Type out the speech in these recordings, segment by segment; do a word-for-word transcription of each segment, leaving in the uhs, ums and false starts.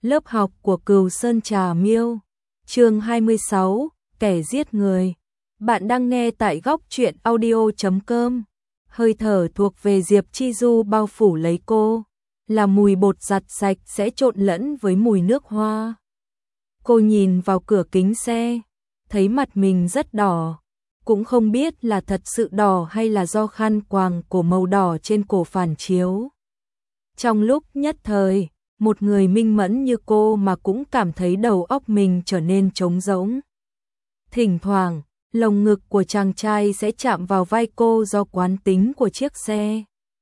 Lớp học của Cừu Sơn Trà Miêu, chương hai mươi sáu, kẻ giết người. Bạn đang nghe tại góc truyện audio chấm com. Hơi thở thuộc về Diệp Chi Du bao phủ lấy cô, là mùi bột giặt sạch sẽ trộn lẫn với mùi nước hoa. Cô nhìn vào cửa kính xe, thấy mặt mình rất đỏ, cũng không biết là thật sự đỏ hay là do khăn quàng cổ màu đỏ trên cổ phản chiếu. Trong lúc nhất thời, một người minh mẫn như cô mà cũng cảm thấy đầu óc mình trở nên trống rỗng. Thỉnh thoảng, lồng ngực của chàng trai sẽ chạm vào vai cô do quán tính của chiếc xe.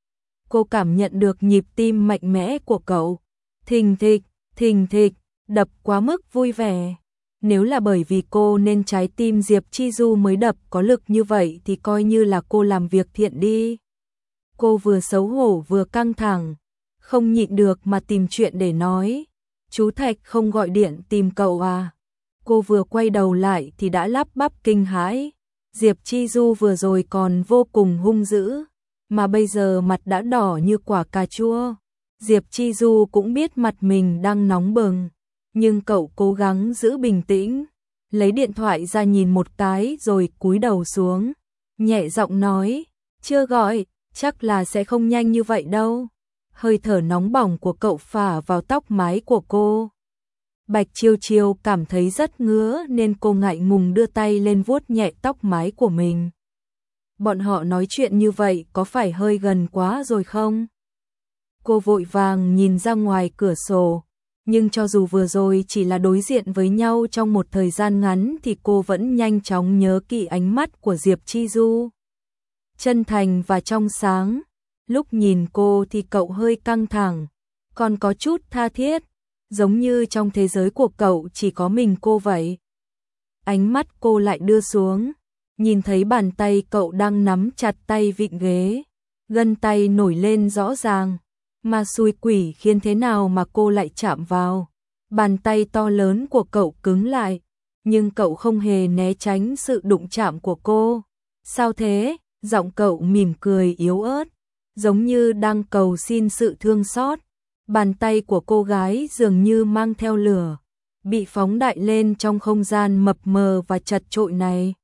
Cô cảm nhận được nhịp tim mạnh mẽ của cậu, thình thịch, thình thịch, đập quá mức vui vẻ. Nếu là bởi vì cô nên trái tim Diệp Chi Du mới đập có lực như vậy thì coi như là cô làm việc thiện đi. Cô vừa xấu hổ vừa căng thẳng, không nhịn được mà tìm chuyện để nói. Chú Thạch không gọi điện tìm cậu à? Cô vừa quay đầu lại thì đã lắp bắp kinh hãi. Diệp Chi Du vừa rồi còn vô cùng hung dữ, mà bây giờ mặt đã đỏ như quả cà chua. Diệp Chi Du cũng biết mặt mình đang nóng bừng, nhưng cậu cố gắng giữ bình tĩnh, lấy điện thoại ra nhìn một cái rồi cúi đầu xuống, nhẹ giọng nói, chưa gọi, chắc là sẽ không nhanh như vậy đâu. Hơi thở nóng bỏng của cậu phả vào tóc mái của cô. Bạch Chiêu Chiêu cảm thấy rất ngứa nên cô ngại ngùng đưa tay lên vuốt nhẹ tóc mái của mình. Bọn họ nói chuyện như vậy có phải hơi gần quá rồi không? Cô vội vàng nhìn ra ngoài cửa sổ, nhưng cho dù vừa rồi chỉ là đối diện với nhau trong một thời gian ngắn thì cô vẫn nhanh chóng nhớ kỹ ánh mắt của Diệp Chi Du. Chân thành và trong sáng. Lúc nhìn cô thì cậu hơi căng thẳng, còn có chút tha thiết, giống như trong thế giới của cậu chỉ có mình cô vậy. Ánh mắt cô lại đưa xuống, nhìn thấy bàn tay cậu đang nắm chặt tay vịn ghế, gân tay nổi lên rõ ràng, mà xui quỷ khiến thế nào mà cô lại chạm vào. Bàn tay to lớn của cậu cứng lại, nhưng cậu không hề né tránh sự đụng chạm của cô. Sao thế? Giọng cậu mỉm cười yếu ớt, giống như đang cầu xin sự thương xót. Bàn tay của cô gái dường như mang theo lửa, bị phóng đại lên trong không gian mập mờ và chật chội này.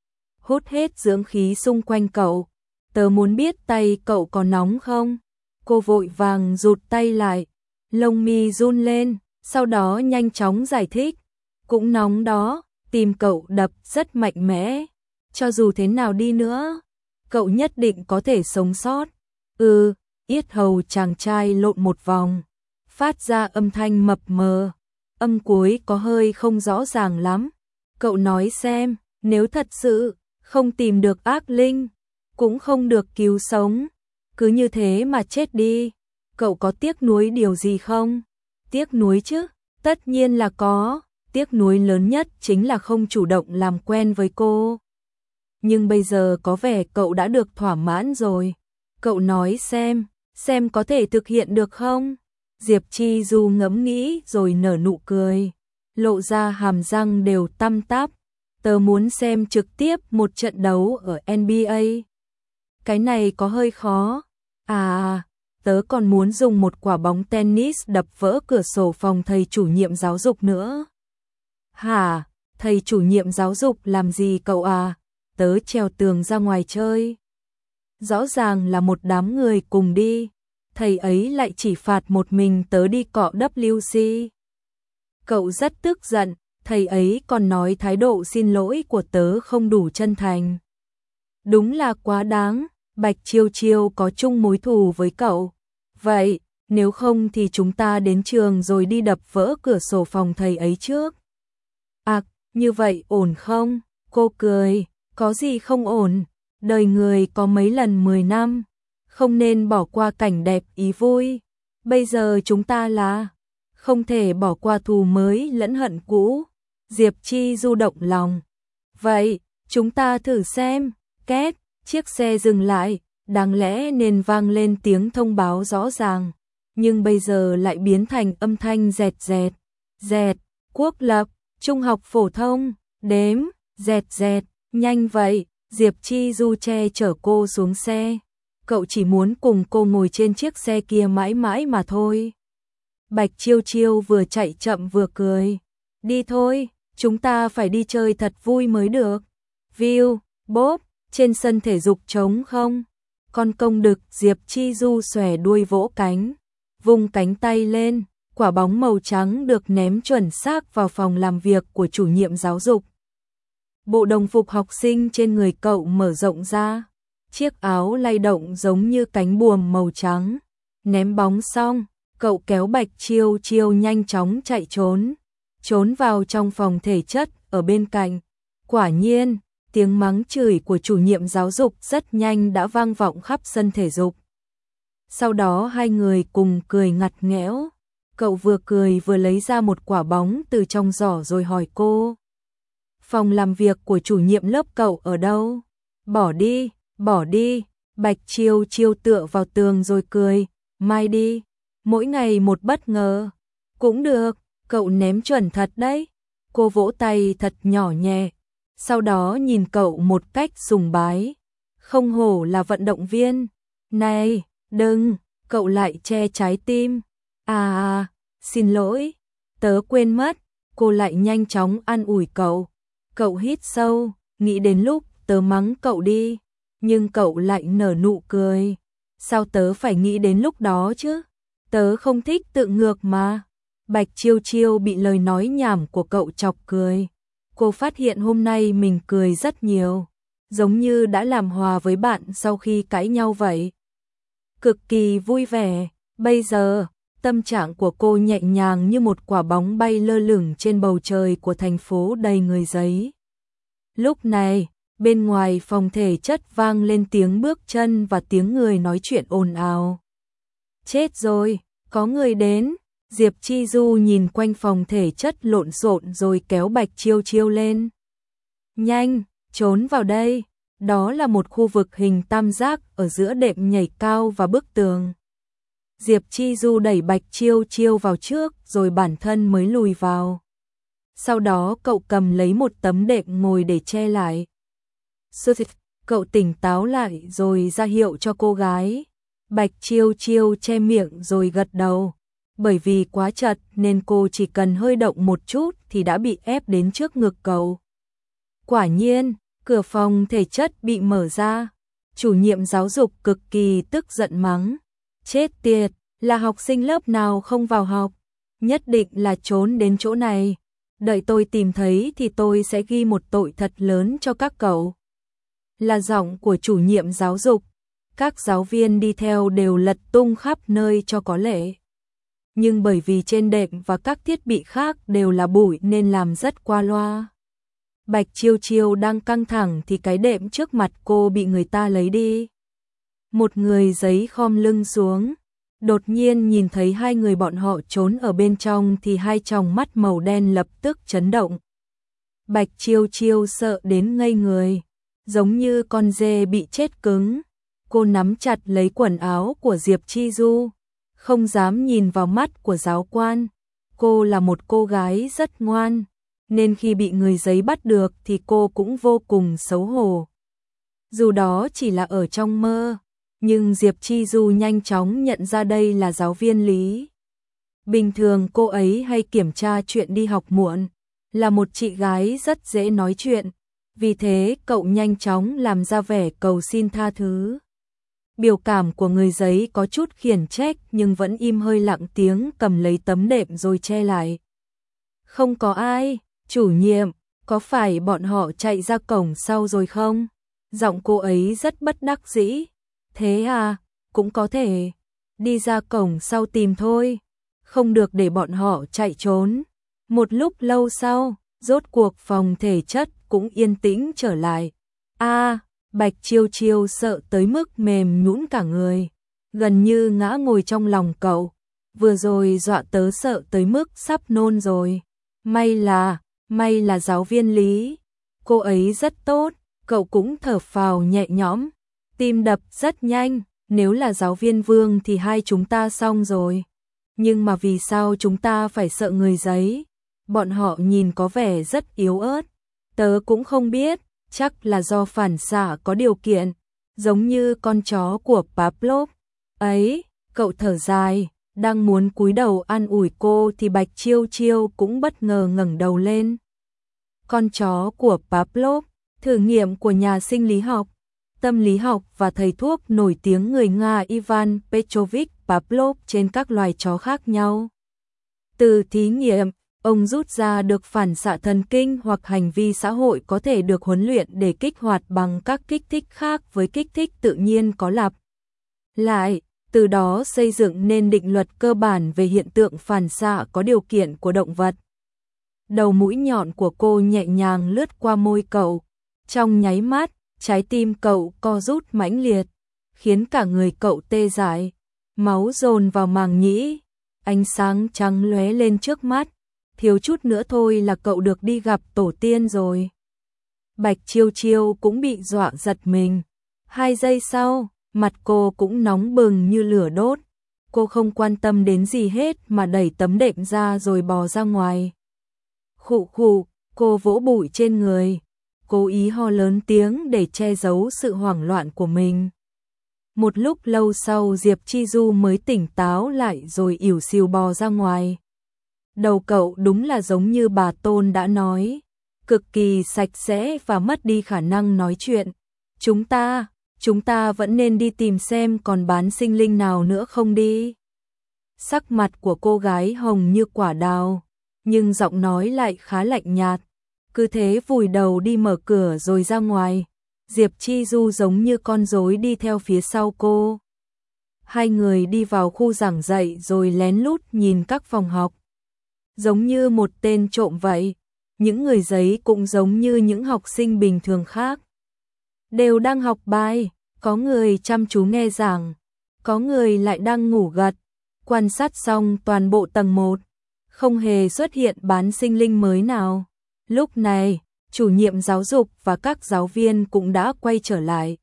Hút hết dưỡng khí xung quanh cậu. Tớ muốn biết tay cậu có nóng không? Cô vội vàng rụt tay lại, lông mi run lên, sau đó nhanh chóng giải thích. Cũng nóng đó, tim cậu đập rất mạnh mẽ. Cho dù thế nào đi nữa, cậu nhất định có thể sống sót. Ừ, yết hầu chàng trai lộn một vòng, phát ra âm thanh mập mờ, âm cuối có hơi không rõ ràng lắm. Cậu nói xem, nếu thật sự không tìm được ác linh, cũng không được cứu sống, cứ như thế mà chết đi, cậu có tiếc nuối điều gì không? Tiếc nuối chứ, tất nhiên là có, tiếc nuối lớn nhất chính là không chủ động làm quen với cô. Nhưng bây giờ có vẻ cậu đã được thỏa mãn rồi. Cậu nói xem, xem có thể thực hiện được không? Diệp Chi Du ngẫm nghĩ rồi nở nụ cười, lộ ra hàm răng đều tăm tắp. Tớ muốn xem trực tiếp một trận đấu ở en bi ây. Cái này có hơi khó. À, tớ còn muốn dùng một quả bóng tennis đập vỡ cửa sổ phòng thầy chủ nhiệm giáo dục nữa. Hả, thầy chủ nhiệm giáo dục làm gì cậu à? Tớ trèo tường ra ngoài chơi. Rõ ràng là một đám người cùng đi, thầy ấy lại chỉ phạt một mình tớ đi cọ W C. Cậu rất tức giận, thầy ấy còn nói thái độ xin lỗi của tớ không đủ chân thành. Đúng là quá đáng, Bạch Chiêu Chiêu có chung mối thù với cậu. Vậy, nếu không thì chúng ta đến trường rồi đi đập vỡ cửa sổ phòng thầy ấy trước. À, như vậy ổn không? Cô cười, có gì không ổn? Đời người có mấy lần mười năm, không nên bỏ qua cảnh đẹp ý vui. Bây giờ chúng ta là không thể bỏ qua thù mới lẫn hận cũ. Diệp Chi Du động lòng. Vậy, chúng ta thử xem. Két, chiếc xe dừng lại, đáng lẽ nên vang lên tiếng thông báo rõ ràng, nhưng bây giờ lại biến thành âm thanh dẹt dẹt. Dẹt, Quốc Lập, Trung học phổ thông, đếm, dẹt dẹt, nhanh vậy. Diệp Chi Du che chở cô xuống xe. Cậu chỉ muốn cùng cô ngồi trên chiếc xe kia mãi mãi mà thôi. Bạch Chiêu Chiêu vừa chạy chậm vừa cười. Đi thôi, chúng ta phải đi chơi thật vui mới được. View, bốp, trên sân thể dục trống không. Con công đực Diệp Chi Du xòe đuôi vỗ cánh, vung cánh tay lên, quả bóng màu trắng được ném chuẩn xác vào phòng làm việc của chủ nhiệm giáo dục. Bộ đồng phục học sinh trên người cậu mở rộng ra, chiếc áo lay động giống như cánh buồm màu trắng. Ném bóng xong, cậu kéo Bạch Chiêu Chiêu nhanh chóng chạy trốn, trốn vào trong phòng thể chất ở bên cạnh. Quả nhiên, tiếng mắng chửi của chủ nhiệm giáo dục rất nhanh đã vang vọng khắp sân thể dục. Sau đó hai người cùng cười ngặt nghẽo. Cậu vừa cười vừa lấy ra một quả bóng từ trong giỏ rồi hỏi cô. Phòng làm việc của chủ nhiệm lớp cậu ở đâu? Bỏ đi, bỏ đi. Bạch Chiêu Chiêu tựa vào tường rồi cười. Mai đi, mỗi ngày một bất ngờ. Cũng được, cậu ném chuẩn thật đấy. Cô vỗ tay thật nhỏ nhẹ. Sau đó nhìn cậu một cách sùng bái. Không hổ là vận động viên. Này, đừng, cậu lại che trái tim. À à, xin lỗi, tớ quên mất. Cô lại nhanh chóng an ủi cậu. Cậu hít sâu, nghĩ đến lúc tớ mắng cậu đi. Nhưng cậu lại nở nụ cười. Sao tớ phải nghĩ đến lúc đó chứ? Tớ không thích tự ngược mà. Bạch Chiêu Chiêu bị lời nói nhảm của cậu chọc cười. Cô phát hiện hôm nay mình cười rất nhiều, giống như đã làm hòa với bạn sau khi cãi nhau vậy. Cực kỳ vui vẻ, bây giờ, tâm trạng của cô nhẹ nhàng như một quả bóng bay lơ lửng trên bầu trời của thành phố đầy người giấy. Lúc này, bên ngoài phòng thể chất vang lên tiếng bước chân và tiếng người nói chuyện ồn ào. Chết rồi, có người đến. Diệp Chi Du nhìn quanh phòng thể chất lộn xộn rồi kéo Bạch Chiêu Chiêu lên. Nhanh, trốn vào đây. Đó là một khu vực hình tam giác ở giữa đệm nhảy cao và bức tường. Diệp Chi Du đẩy Bạch Chiêu Chiêu vào trước rồi bản thân mới lùi vào. Sau đó cậu cầm lấy một tấm đệm ngồi để che lại. Cậu tỉnh táo lại rồi ra hiệu cho cô gái. Bạch Chiêu Chiêu che miệng rồi gật đầu. Bởi vì quá chật nên cô chỉ cần hơi động một chút thì đã bị ép đến trước ngực cậu. Quả nhiên, cửa phòng thể chất bị mở ra. Chủ nhiệm giáo dục cực kỳ tức giận mắng. Chết tiệt, là học sinh lớp nào không vào học? Nhất định là trốn đến chỗ này. Đợi tôi tìm thấy thì tôi sẽ ghi một tội thật lớn cho các cậu. Là giọng của chủ nhiệm giáo dục. Các giáo viên đi theo đều lật tung khắp nơi cho có lệ. Nhưng bởi vì trên đệm và các thiết bị khác đều là bụi nên làm rất qua loa. Bạch Chiêu Chiêu đang căng thẳng thì cái đệm trước mặt cô bị người ta lấy đi. Một người giấy khom lưng xuống. Đột nhiên nhìn thấy hai người bọn họ trốn ở bên trong thì hai tròng mắt màu đen lập tức chấn động. Bạch Chiêu Chiêu sợ đến ngây người, giống như con dê bị chết cứng. Cô nắm chặt lấy quần áo của Diệp Chi Du, không dám nhìn vào mắt của giáo quan. Cô là một cô gái rất ngoan, nên khi bị người giấy bắt được thì cô cũng vô cùng xấu hổ. Dù đó chỉ là ở trong mơ, nhưng Diệp Chi Du nhanh chóng nhận ra đây là giáo viên Lý. Bình thường cô ấy hay kiểm tra chuyện đi học muộn, là một chị gái rất dễ nói chuyện, vì thế cậu nhanh chóng làm ra vẻ cầu xin tha thứ. Biểu cảm của người giấy có chút khiển trách nhưng vẫn im hơi lặng tiếng cầm lấy tấm đệm rồi che lại. Không có ai, chủ nhiệm, có phải bọn họ chạy ra cổng sau rồi không? Giọng cô ấy rất bất đắc dĩ. Thế à, cũng có thể. Đi ra cổng sau tìm thôi. Không được để bọn họ chạy trốn. Một lúc lâu sau, rốt cuộc phòng thể chất cũng yên tĩnh trở lại. A, Bạch Chiêu Chiêu sợ tới mức mềm nhũn cả người, gần như ngã ngồi trong lòng cậu. Vừa rồi dọa tớ sợ tới mức sắp nôn rồi. May là, may là giáo viên Lý. Cô ấy rất tốt, cậu cũng thở phào nhẹ nhõm. Tim đập rất nhanh, nếu là giáo viên Vương thì hai chúng ta xong rồi. Nhưng mà vì sao chúng ta phải sợ người giấy? Bọn họ nhìn có vẻ rất yếu ớt. Tớ cũng không biết, chắc là do phản xạ có điều kiện, giống như con chó của Pavlov. Ấy, cậu thở dài, Đang muốn cúi đầu an ủi cô thì Bạch Chiêu Chiêu cũng bất ngờ ngẩng đầu lên. Con chó của Pavlov, thử nghiệm của nhà sinh lý học, tâm lý học và thầy thuốc nổi tiếng người Nga Ivan Petrovich Pavlov trên các loài chó khác nhau. Từ thí nghiệm, ông rút ra được phản xạ thần kinh hoặc hành vi xã hội có thể được huấn luyện để kích hoạt bằng các kích thích khác với kích thích tự nhiên có lặp lại, từ đó xây dựng nên định luật cơ bản về hiện tượng phản xạ có điều kiện của động vật. Đầu mũi nhọn của cô nhẹ nhàng lướt qua môi cậu, trong nháy mắt, trái tim cậu co rút mãnh liệt, khiến cả người cậu tê dại, máu dồn vào màng nhĩ, ánh sáng trắng lóe lên trước mắt, thiếu chút nữa thôi là cậu được đi gặp tổ tiên rồi. Bạch Chiêu Chiêu cũng bị dọa giật mình. Hai giây sau, mặt cô cũng nóng bừng như lửa đốt. Cô không quan tâm đến gì hết mà đẩy tấm đệm ra rồi bò ra ngoài. Khụ khụ, cô vỗ bụi trên người, cố ý ho lớn tiếng để che giấu sự hoảng loạn của mình. Một lúc lâu sau Diệp Chi Du mới tỉnh táo lại rồi ỉu xìu bò ra ngoài. Đầu cậu đúng là giống như bà Tôn đã nói, cực kỳ sạch sẽ và mất đi khả năng nói chuyện. Chúng ta, chúng ta vẫn nên đi tìm xem còn bán sinh linh nào nữa không đi. Sắc mặt của cô gái hồng như quả đào, nhưng giọng nói lại khá lạnh nhạt. Cứ thế vùi đầu đi mở cửa rồi ra ngoài. Diệp Chi Du giống như con rối đi theo phía sau cô. Hai người đi vào khu giảng dạy rồi lén lút nhìn các phòng học. Giống như một tên trộm vậy, những người giấy cũng giống như những học sinh bình thường khác. Đều đang học bài, có người chăm chú nghe giảng, có người lại đang ngủ gật. Quan sát xong toàn bộ tầng một, không hề xuất hiện bán sinh linh mới nào. Lúc này, chủ nhiệm giáo dục và các giáo viên cũng đã quay trở lại.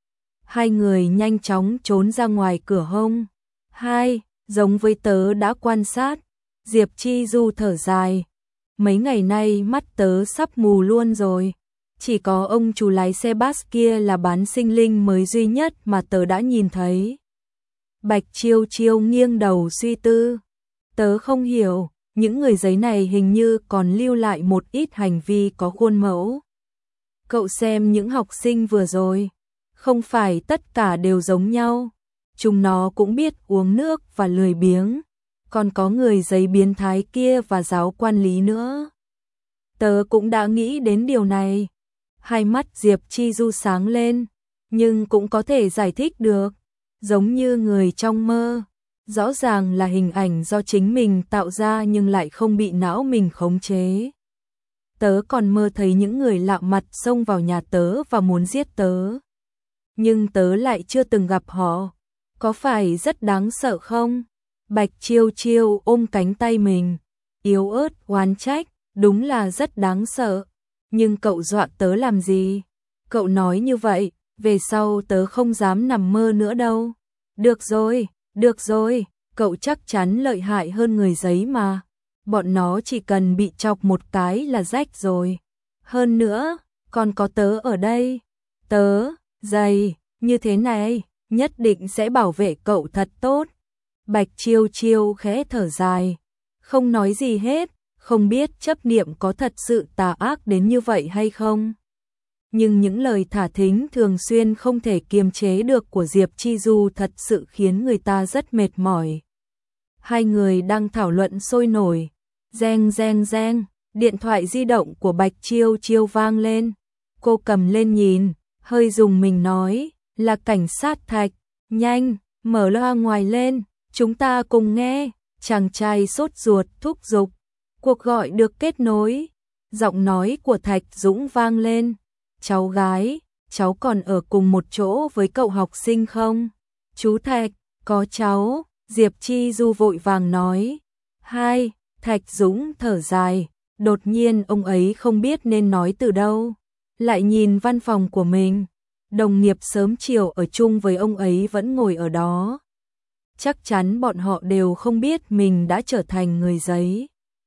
Hai người nhanh chóng trốn ra ngoài cửa hông. Hai, giống với tớ đã quan sát. Diệp Chi Du thở dài. Mấy ngày nay mắt tớ sắp mù luôn rồi. Chỉ có ông chủ lái xe bus kia là bán sinh linh mới duy nhất mà tớ đã nhìn thấy. Bạch Chiêu Chiêu nghiêng đầu suy tư. Tớ không hiểu, những người giấy này hình như còn lưu lại một ít hành vi có khuôn mẫu. Cậu xem những học sinh vừa rồi, không phải tất cả đều giống nhau. Chúng nó cũng biết uống nước và lười biếng. Còn có người giấy biến thái kia và giáo quan lý nữa. Tớ cũng đã nghĩ đến điều này. Hai mắt Diệp Chi Du sáng lên, nhưng cũng có thể giải thích được. Giống như người trong mơ, rõ ràng là hình ảnh do chính mình tạo ra nhưng lại không bị não mình khống chế. Tớ còn mơ thấy những người lạ mặt xông vào nhà tớ và muốn giết tớ. Nhưng tớ lại chưa từng gặp họ. Có phải rất đáng sợ không? Bạch Chiêu Chiêu ôm cánh tay mình, yếu ớt oán trách, đúng là rất đáng sợ. Nhưng cậu dọa tớ làm gì? Cậu nói như vậy, về sau tớ không dám nằm mơ nữa đâu. Được rồi, được rồi, cậu chắc chắn lợi hại hơn người giấy mà. Bọn nó chỉ cần bị chọc một cái là rách rồi. Hơn nữa, còn có tớ ở đây. Tớ, dày, như thế này, nhất định sẽ bảo vệ cậu thật tốt. Bạch Chiêu Chiêu khẽ thở dài, không nói gì hết, không biết chấp niệm có thật sự tà ác đến như vậy hay không. Nhưng những lời thả thính thường xuyên không thể kiềm chế được của Diệp Chi Du thật sự khiến người ta rất mệt mỏi. Hai người đang thảo luận sôi nổi, reng reng reng, điện thoại di động của Bạch Chiêu Chiêu vang lên. Cô cầm lên nhìn, hơi rùng mình nói, là cảnh sát Thạch, nhanh, mở loa ngoài lên. Chúng ta cùng nghe. Chàng trai sốt ruột thúc giục. Cuộc gọi được kết nối. Giọng nói của Thạch Dũng vang lên. Cháu gái, cháu còn ở cùng một chỗ với cậu học sinh không? Chú Thạch, có cháu. Diệp Chi Du vội vàng nói. Hai, Thạch Dũng thở dài. Đột nhiên ông ấy không biết nên nói từ đâu. Lại nhìn văn phòng của mình. Đồng nghiệp sớm chiều ở chung với ông ấy vẫn ngồi ở đó. Chắc chắn bọn họ đều không biết mình đã trở thành người giấy.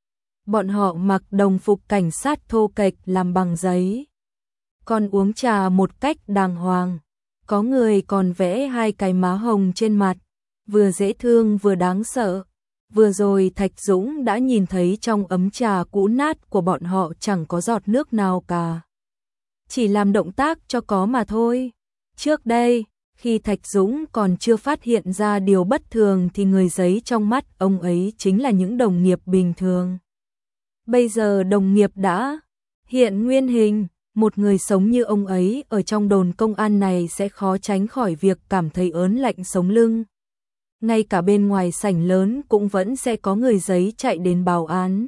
Bọn họ mặc đồng phục cảnh sát thô kệch làm bằng giấy. Còn uống trà một cách đàng hoàng. Có người còn vẽ hai cái má hồng trên mặt. vừa dễ thương vừa đáng sợ. Vừa rồi Thạch Dũng đã nhìn thấy trong ấm trà cũ nát của bọn họ chẳng có giọt nước nào cả. Chỉ làm động tác cho có mà thôi. Trước đây, khi Thạch Dũng còn chưa phát hiện ra điều bất thường thì người giấy trong mắt ông ấy chính là những đồng nghiệp bình thường. Bây giờ đồng nghiệp đã hiện nguyên hình, một người sống như ông ấy ở trong đồn công an này sẽ khó tránh khỏi việc cảm thấy ớn lạnh sống lưng. Ngay cả bên ngoài sảnh lớn cũng vẫn sẽ có người giấy chạy đến báo án.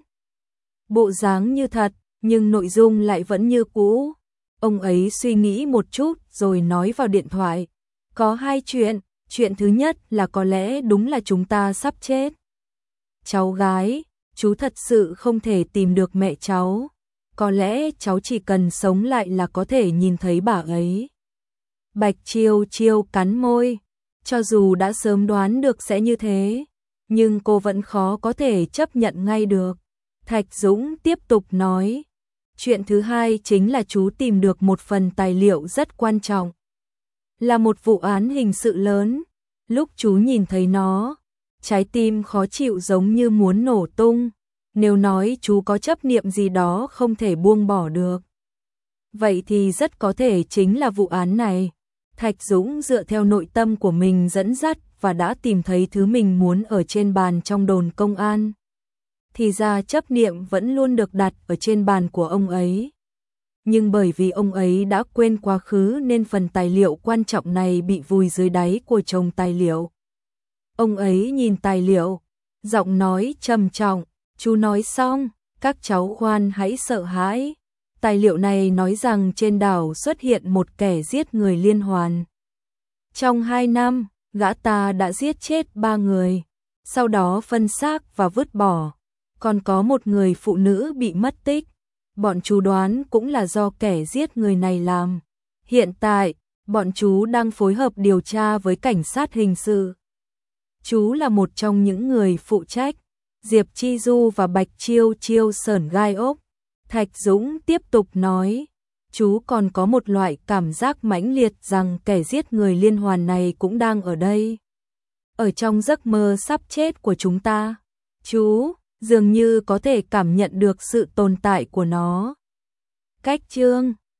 Bộ dáng như thật, nhưng nội dung lại vẫn như cũ. Ông ấy suy nghĩ một chút rồi nói vào điện thoại. Có hai chuyện, chuyện thứ nhất là có lẽ đúng là chúng ta sắp chết. Cháu gái, chú thật sự không thể tìm được mẹ cháu. Có lẽ cháu chỉ cần sống lại là có thể nhìn thấy bà ấy. Bạch Chiêu Chiêu cắn môi. Cho dù đã sớm đoán được sẽ như thế, nhưng cô vẫn khó có thể chấp nhận ngay được. Thạch Dũng tiếp tục nói. Chuyện thứ hai chính là chú tìm được một phần tài liệu rất quan trọng. Là một vụ án hình sự lớn. Lúc chú nhìn thấy nó, trái tim khó chịu giống như muốn nổ tung. Nếu nói chú có chấp niệm gì đó không thể buông bỏ được, vậy thì rất có thể chính là vụ án này. Thạch Dũng dựa theo nội tâm của mình dẫn dắt và đã tìm thấy thứ mình muốn ở trên bàn trong đồn công an. Thì ra chấp niệm vẫn luôn được đặt ở trên bàn của ông ấy. Nhưng bởi vì ông ấy đã quên quá khứ nên phần tài liệu quan trọng này bị vùi dưới đáy của chồng tài liệu. Ông ấy nhìn tài liệu, giọng nói trầm trọng. Chú nói xong, các cháu khoan hãy sợ hãi. Tài liệu này nói rằng trên đảo xuất hiện một kẻ giết người liên hoàn. Trong hai năm, gã ta đã giết chết ba người, sau đó phân xác và vứt bỏ. Còn có một người phụ nữ bị mất tích. Bọn chú đoán cũng là do kẻ giết người này làm. Hiện tại, bọn chú đang phối hợp điều tra với cảnh sát hình sự. Chú là một trong những người phụ trách. Diệp Chi Du và Bạch Chiêu Chiêu sởn gai ốc. Thạch Dũng tiếp tục nói, chú còn có một loại cảm giác mãnh liệt rằng kẻ giết người liên hoàn này cũng đang ở đây. Ở trong giấc mơ sắp chết của chúng ta, chú dường như có thể cảm nhận được sự tồn tại của nó. Cách chương